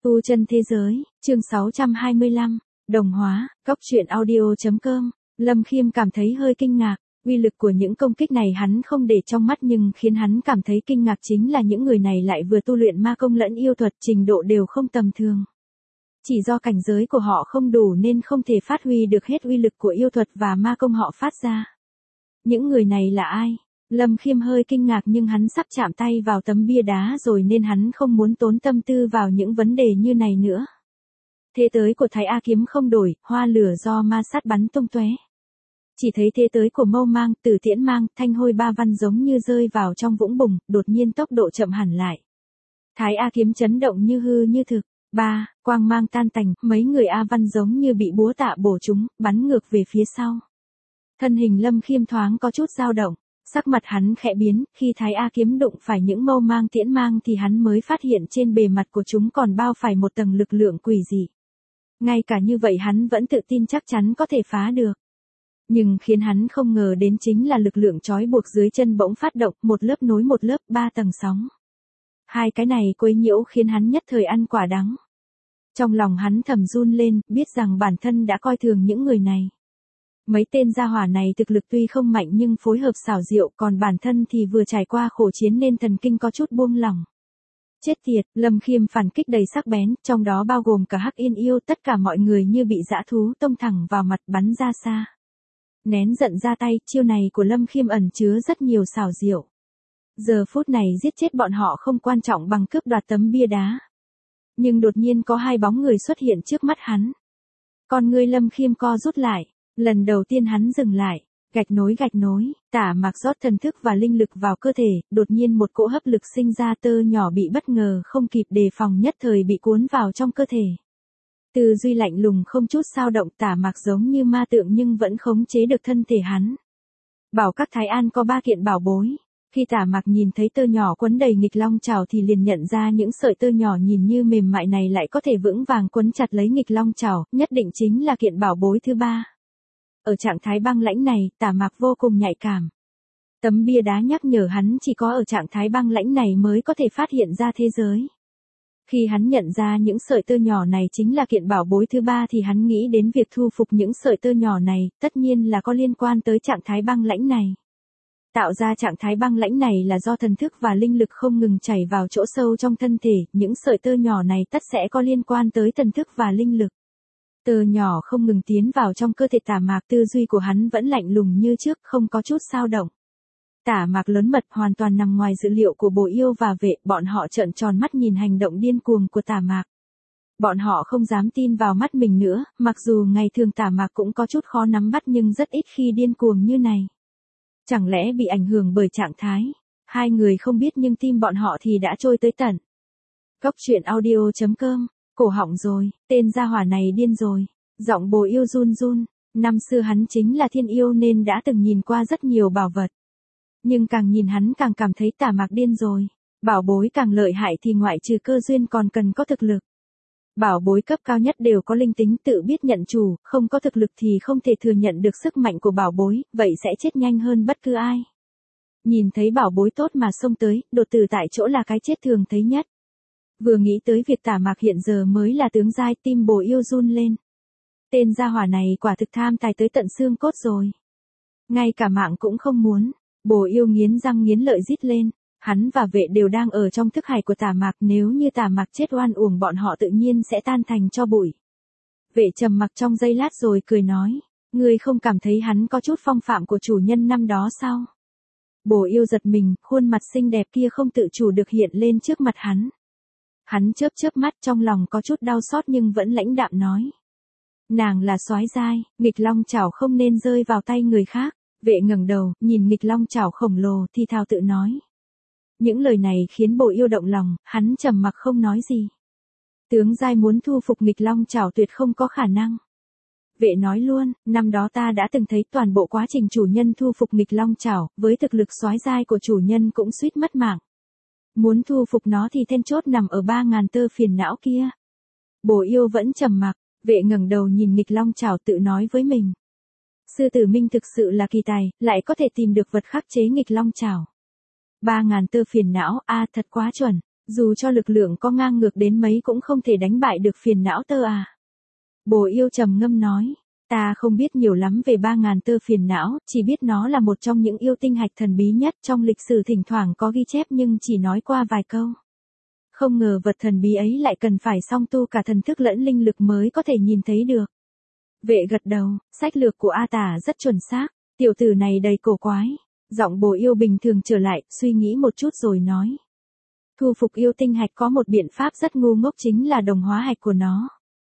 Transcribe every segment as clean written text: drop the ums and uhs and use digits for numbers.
Tu chân thế giới, chương 625, đồng hóa, góc truyện audio.com. Lâm Khiêm cảm thấy hơi kinh ngạc, uy lực của những công kích này hắn không để trong mắt, nhưng khiến hắn cảm thấy kinh ngạc chính là những người này lại vừa tu luyện ma công lẫn yêu thuật, trình độ đều không tầm thường. Chỉ do cảnh giới của họ không đủ nên không thể phát huy được hết uy lực của yêu thuật và ma công họ phát ra. Những người này là ai? Lâm Khiêm hơi kinh ngạc, nhưng hắn sắp chạm tay vào tấm bia đá rồi nên hắn không muốn tốn tâm tư vào những vấn đề như này nữa. Thế tới của Thái A kiếm không đổi, hoa lửa do ma sát bắn tung tóe. Chỉ thấy thế tới của Mâu Mang, Tử Tiễn Mang, Thanh Hôi ba văn giống như rơi vào trong vũng bùn, đột nhiên tốc độ chậm hẳn lại. Thái A kiếm chấn động như hư như thực. Quang mang tan tành, mấy người A văn giống như bị búa tạ bổ chúng, bắn ngược về phía sau. Thân hình Lâm Khiêm thoáng có chút dao động. Sắc mặt hắn khẽ biến, khi Thái A kiếm đụng phải những Mâu Mang Tiễn Mang thì hắn mới phát hiện trên bề mặt của chúng còn bao phải một tầng lực lượng quỷ dị. Ngay cả như vậy hắn vẫn tự tin chắc chắn có thể phá được. Nhưng khiến hắn không ngờ đến chính là lực lượng trói buộc dưới chân bỗng phát động, một lớp nối một lớp, 3 tầng sóng. Hai cái này quấy nhiễu khiến hắn nhất thời ăn quả đắng. Trong lòng hắn thầm run lên, biết rằng bản thân đã coi thường những người này. Mấy tên gia hỏa này thực lực tuy không mạnh nhưng phối hợp xảo diệu, còn bản thân thì vừa trải qua khổ chiến nên thần kinh có chút buông lỏng. Chết tiệt, Lâm Khiêm phản kích đầy sắc bén, trong đó bao gồm cả Hắc Yên Yêu, tất cả mọi người như bị dã thú tông thẳng vào mặt, bắn ra xa. Nén giận ra tay, chiêu này của Lâm Khiêm ẩn chứa rất nhiều xảo diệu. Giờ phút này giết chết bọn họ không quan trọng bằng cướp đoạt tấm bia đá. Nhưng đột nhiên có hai bóng người xuất hiện trước mắt hắn. Con ngươi Lâm Khiêm co rút lại. Lần đầu tiên hắn dừng lại, gạch nối, Tả Mạc rót thần thức và linh lực vào cơ thể, đột nhiên một cỗ hấp lực sinh ra, tơ nhỏ bị bất ngờ không kịp đề phòng nhất thời bị cuốn vào trong cơ thể. Tư duy lạnh lùng không chút dao động, Tả Mạc giống như ma tượng nhưng vẫn khống chế được thân thể hắn. Bảo các Thái An có 3 kiện bảo bối. Khi Tả Mạc nhìn thấy tơ nhỏ quấn đầy nghịch long trảo thì liền nhận ra những sợi tơ nhỏ nhìn như mềm mại này lại có thể vững vàng quấn chặt lấy nghịch long trảo, nhất định chính là kiện bảo bối thứ 3. Ở trạng thái băng lãnh này, Tả Mạc vô cùng nhạy cảm. Tấm bia đá nhắc nhở hắn chỉ có ở trạng thái băng lãnh này mới có thể phát hiện ra thế giới. Khi hắn nhận ra những sợi tơ nhỏ này chính là kiện bảo bối thứ 3 thì hắn nghĩ đến việc thu phục những sợi tơ nhỏ này, tất nhiên là có liên quan tới trạng thái băng lãnh này. Tạo ra trạng thái băng lãnh này là do thần thức và linh lực không ngừng chảy vào chỗ sâu trong thân thể, những sợi tơ nhỏ này tất sẽ có liên quan tới thần thức và linh lực. Tơ nhỏ không ngừng tiến vào trong cơ thể Tả Mạc, tư duy của hắn vẫn lạnh lùng như trước, không có chút dao động. Tả Mạc lớn mật hoàn toàn nằm ngoài dự liệu của Bồ Yêu và Vệ, bọn họ trợn tròn mắt nhìn hành động điên cuồng của Tả Mạc. Bọn họ không dám tin vào mắt mình nữa, mặc dù ngày thường Tả Mạc cũng có chút khó nắm bắt nhưng rất ít khi điên cuồng như này. Chẳng lẽ bị ảnh hưởng bởi trạng thái? Hai người không biết nhưng tim bọn họ thì đã trôi tới tận. Góc truyện audio.com. Cổ họng rồi, tên gia hỏa này điên rồi. Giọng Bồ Yêu run run. Năm xưa hắn chính là thiên yêu nên đã từng nhìn qua rất nhiều bảo vật. Nhưng càng nhìn hắn càng cảm thấy Tả Mạc điên rồi. Bảo bối càng lợi hại thì ngoại trừ cơ duyên còn cần có thực lực. Bảo bối cấp cao nhất đều có linh tính tự biết nhận chủ, không có thực lực thì không thể thừa nhận được sức mạnh của bảo bối, vậy sẽ chết nhanh hơn bất cứ ai. Nhìn thấy bảo bối tốt mà xông tới, đột tử tại chỗ là cái chết thường thấy nhất. Vừa nghĩ tới việc Tả Mạc hiện giờ mới là tướng giai, tim Bồ Yêu run lên. Tên gia hỏa này quả thực tham tài tới tận xương cốt rồi. Ngay cả mạng cũng không muốn. Bồ Yêu nghiến răng nghiến lợi rít lên. Hắn và Vệ đều đang ở trong thức hải của Tả Mạc, nếu như Tả Mạc chết oan uổng bọn họ tự nhiên sẽ tan thành tro bụi. Vệ trầm mặc trong giây lát rồi cười nói, ngươi không cảm thấy hắn có chút phong phạm của chủ nhân năm đó sao? Bồ Yêu giật mình, khuôn mặt xinh đẹp kia không tự chủ được hiện lên trước mặt hắn. Hắn chớp mắt, trong lòng có chút đau xót nhưng vẫn lãnh đạm nói. Nàng là soái giai, nghịch long chảo không nên rơi vào tay người khác. Vệ ngẩng đầu, nhìn nghịch long chảo khổng lồ thì thào tự nói. Những lời này khiến Bồ Yêu động lòng, hắn trầm mặc không nói gì. Tướng giai muốn thu phục nghịch long chảo tuyệt không có khả năng. Vệ nói luôn, năm đó ta đã từng thấy toàn bộ quá trình chủ nhân thu phục nghịch long chảo, với thực lực soái giai của chủ nhân cũng suýt mất mạng. Muốn thu phục nó thì then chốt nằm ở 3.000 tơ phiền não kia. Bồ Yêu vẫn trầm mặc, Vệ ngẩng đầu nhìn nghịch long chảo tự nói với mình. Sư tử Minh thực sự là kỳ tài, lại có thể tìm được vật khắc chế nghịch long chảo. 3.000 tơ phiền não, thật quá chuẩn. Dù cho lực lượng có ngang ngược đến mấy cũng không thể đánh bại được phiền não tơ à. Bồ yêu trầm ngâm nói, ta không biết nhiều lắm về 3.000 tơ phiền não, chỉ biết nó là một trong những yêu tinh hạch thần bí nhất trong lịch sử, thỉnh thoảng có ghi chép nhưng chỉ nói qua vài câu. Không ngờ vật thần bí ấy lại cần phải song tu cả thần thức lẫn linh lực mới có thể nhìn thấy được. Vệ gật đầu, sách lược của A Tả rất chuẩn xác, tiểu tử này đầy cổ quái. Giọng bồ yêu bình thường trở lại, suy nghĩ một chút rồi nói. Thu phục yêu tinh hạch có một biện pháp rất ngu ngốc, chính là đồng hóa hạch của nó.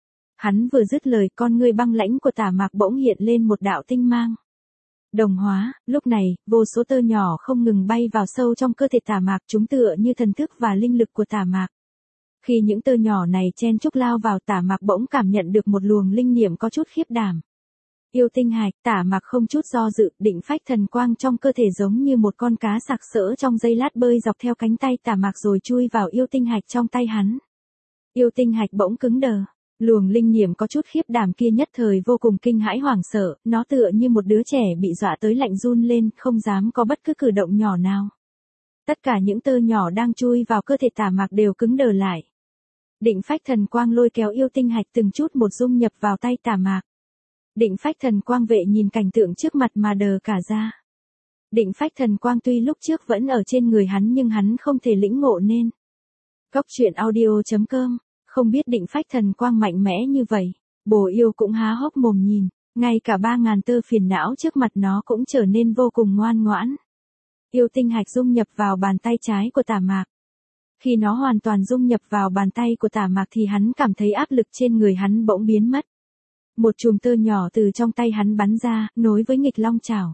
Hắn vừa dứt lời, con ngươi băng lãnh của Tả Mạc bỗng hiện lên một đạo tinh mang. Đồng hóa, lúc này, vô số tơ nhỏ không ngừng bay vào sâu trong cơ thể Tả Mạc, chúng tựa như thần thức và linh lực của Tả Mạc. Khi những tơ nhỏ này chen chúc lao vào, Tả Mạc bỗng cảm nhận được một luồng linh niệm có chút khiếp đảm. Yêu tinh hạch, Tả Mạc không chút do dự, định phách thần quang trong cơ thể giống như một con cá sặc sỡ trong giây lát bơi dọc theo cánh tay Tả Mạc rồi chui vào yêu tinh hạch trong tay hắn. Yêu tinh hạch bỗng cứng đờ. Luồng linh niệm có chút khiếp đảm kia nhất thời vô cùng kinh hãi hoảng sợ, nó tựa như một đứa trẻ bị dọa tới lạnh run lên, không dám có bất cứ cử động nhỏ nào. Tất cả những tơ nhỏ đang chui vào cơ thể Tả Mạc đều cứng đờ lại. Định phách thần quang lôi kéo yêu tinh hạch từng chút một dung nhập vào tay Tả Mạc. Định phách thần quang vệ nhìn cảnh tượng trước mặt mà đờ cả ra. Định phách thần quang tuy lúc trước vẫn ở trên người hắn nhưng hắn không thể lĩnh ngộ nên. Cốc truyện audio.com, không biết định phách thần quang mạnh mẽ như vậy. Bồ yêu cũng há hốc mồm nhìn, ngay cả 3.000 tơ phiền não trước mặt nó cũng trở nên vô cùng ngoan ngoãn. Yêu tinh hạch dung nhập vào bàn tay trái của Tả Mạc. Khi nó hoàn toàn dung nhập vào bàn tay của Tả Mạc thì hắn cảm thấy áp lực trên người hắn bỗng biến mất. Một chùm tơ nhỏ từ trong tay hắn bắn ra, nối với nghịch long chảo.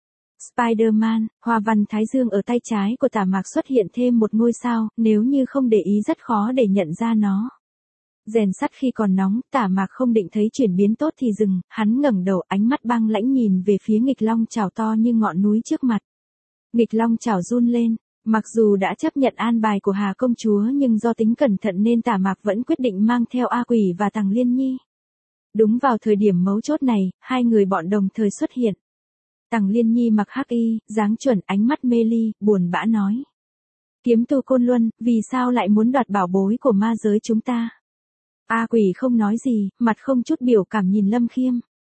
Spider-Man, hoa văn thái dương ở tay trái của Tả Mạc xuất hiện thêm một ngôi sao, nếu như không để ý rất khó để nhận ra nó. Rèn sắt khi còn nóng, Tả Mạc không định thấy chuyển biến tốt thì dừng, hắn ngẩng đầu, ánh mắt băng lãnh nhìn về phía nghịch long chảo to như ngọn núi trước mặt. Nghịch long chảo run lên, mặc dù đã chấp nhận an bài của Hà công chúa nhưng do tính cẩn thận nên Tả Mạc vẫn quyết định mang theo A Quỷ và Tằng Liên Nhi. Đúng vào thời điểm mấu chốt này, hai người bọn đồng thời xuất hiện. Tằng Liên Nhi mặc hắc y, dáng chuẩn, ánh mắt mê ly, buồn bã nói. Kiếm tu Côn Luân, vì sao lại muốn đoạt bảo bối của ma giới chúng ta? A Quỷ không nói gì, mặt không chút biểu cảm nhìn Lâm Khiêm.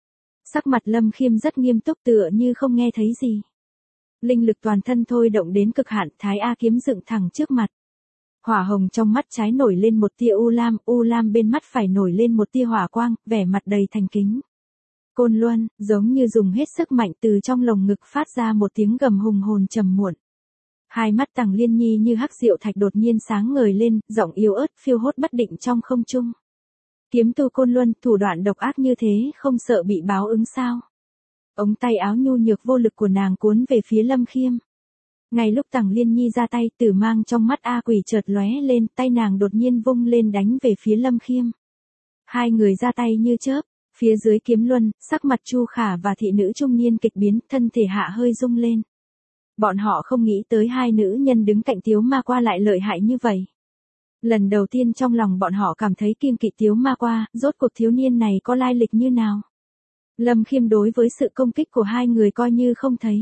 Sắc mặt Lâm Khiêm rất nghiêm túc tựa như không nghe thấy gì. Linh lực toàn thân thôi động đến cực hạn, Thái A kiếm dựng thẳng trước mặt. Hỏa hồng trong mắt trái nổi lên một tia u lam bên mắt phải nổi lên một tia hỏa quang, vẻ mặt đầy thành kính. Côn Luân, giống như dùng hết sức mạnh từ trong lồng ngực phát ra một tiếng gầm hùng hồn trầm muộn. Hai mắt Tằng Liên Nhi như hắc diệu thạch đột nhiên sáng ngời lên, giọng yếu ớt phiêu hốt bất định trong không trung. Kiếm tu Côn Luân, thủ đoạn độc ác như thế không sợ bị báo ứng sao? Ống tay áo nhu nhược vô lực của nàng cuốn về phía Lâm Khiêm. Ngay lúc Tằng Liên Nhi ra tay, tử mang trong mắt A Quỷ chợt lóe lên, tay nàng đột nhiên vung lên đánh về phía Lâm Khiêm. Hai người ra tay như chớp, phía dưới kiếm luân, sắc mặt Chu Khả và thị nữ trung niên kịch biến, thân thể hạ hơi rung lên. Bọn họ không nghĩ tới hai nữ nhân đứng cạnh Tiếu Ma Qua lại lợi hại như vậy. Lần đầu tiên trong lòng bọn họ cảm thấy kiêng kỵ Tiếu Ma Qua, rốt cuộc thiếu niên này có lai lịch như nào. Lâm Khiêm đối với sự công kích của hai người coi như không thấy.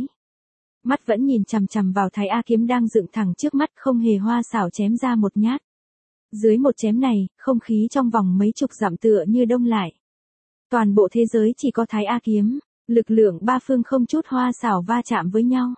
Mắt vẫn nhìn chằm chằm vào Thái A kiếm đang dựng thẳng trước mắt, không hề hoa xảo chém ra một nhát. Dưới một chém này, không khí trong vòng mấy chục dặm tựa như đông lại. Toàn bộ thế giới chỉ có Thái A kiếm, lực lượng ba phương không chút hoa xảo va chạm với nhau.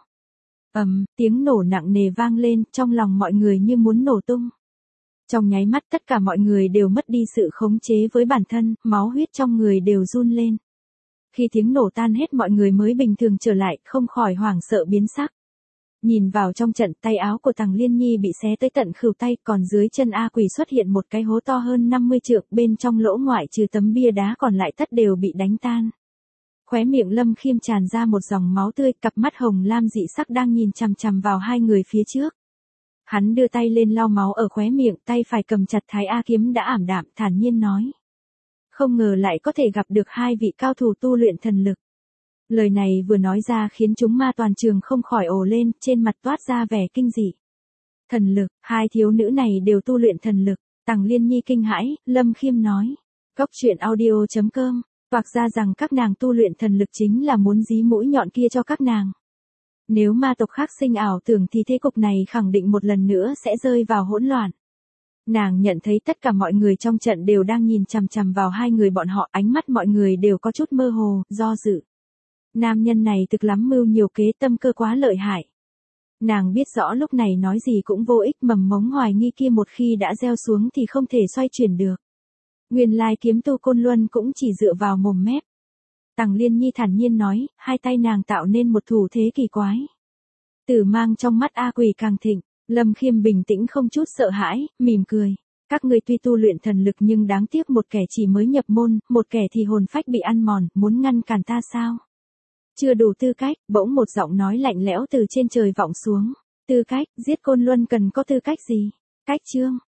Tiếng nổ nặng nề vang lên, trong lòng mọi người như muốn nổ tung. Trong nháy mắt tất cả mọi người đều mất đi sự khống chế với bản thân, máu huyết trong người đều run lên. Khi tiếng nổ tan hết mọi người mới bình thường trở lại, không khỏi hoảng sợ biến sắc. Nhìn vào trong trận, tay áo của Tằng Liên Nhi bị xé tới tận khửu tay, còn dưới chân A Quỷ xuất hiện một cái hố to hơn 50 trượng, bên trong lỗ ngoại trừ tấm bia đá còn lại tất đều bị đánh tan. Khóe miệng Lâm Khiêm tràn ra một dòng máu tươi, cặp mắt hồng lam dị sắc đang nhìn chằm chằm vào hai người phía trước. Hắn đưa tay lên lau máu ở khóe miệng, tay phải cầm chặt Thái A kiếm đã ảm đạm, thản nhiên nói. Không ngờ lại có thể gặp được hai vị cao thủ tu luyện thần lực. Lời này vừa nói ra khiến chúng ma toàn trường không khỏi ồ lên, trên mặt toát ra vẻ kinh dị. Thần lực, hai thiếu nữ này đều tu luyện thần lực. Tằng Liên Nhi kinh hãi, Lâm Khiêm nói. Cốc truyện audio.com, toạc ra rằng các nàng tu luyện thần lực chính là muốn dí mũi nhọn kia cho các nàng. Nếu ma tộc khác sinh ảo tưởng thì thế cục này khẳng định một lần nữa sẽ rơi vào hỗn loạn. Nàng nhận thấy tất cả mọi người trong trận đều đang nhìn chằm chằm vào hai người bọn họ, ánh mắt mọi người đều có chút mơ hồ, do dự. Nam nhân này thực lắm mưu nhiều kế, tâm cơ quá lợi hại. Nàng biết rõ lúc này nói gì cũng vô ích, mầm mống hoài nghi kia một khi đã gieo xuống thì không thể xoay chuyển được. Nguyên lai kiếm tu Côn Luân cũng chỉ dựa vào mồm mép. Tằng Liên Nhi thản nhiên nói, hai tay nàng tạo nên một thủ thế kỳ quái. Tử mang trong mắt A Quỳ càng thịnh, Lâm Khiêm bình tĩnh không chút sợ hãi, mỉm cười. Các ngươi tuy tu luyện thần lực nhưng đáng tiếc một kẻ chỉ mới nhập môn, một kẻ thì hồn phách bị ăn mòn, muốn ngăn cản ta sao? Chưa đủ tư cách, bỗng một giọng nói lạnh lẽo từ trên trời vọng xuống. Tư cách, giết Côn Luân cần có tư cách gì? Cách chương.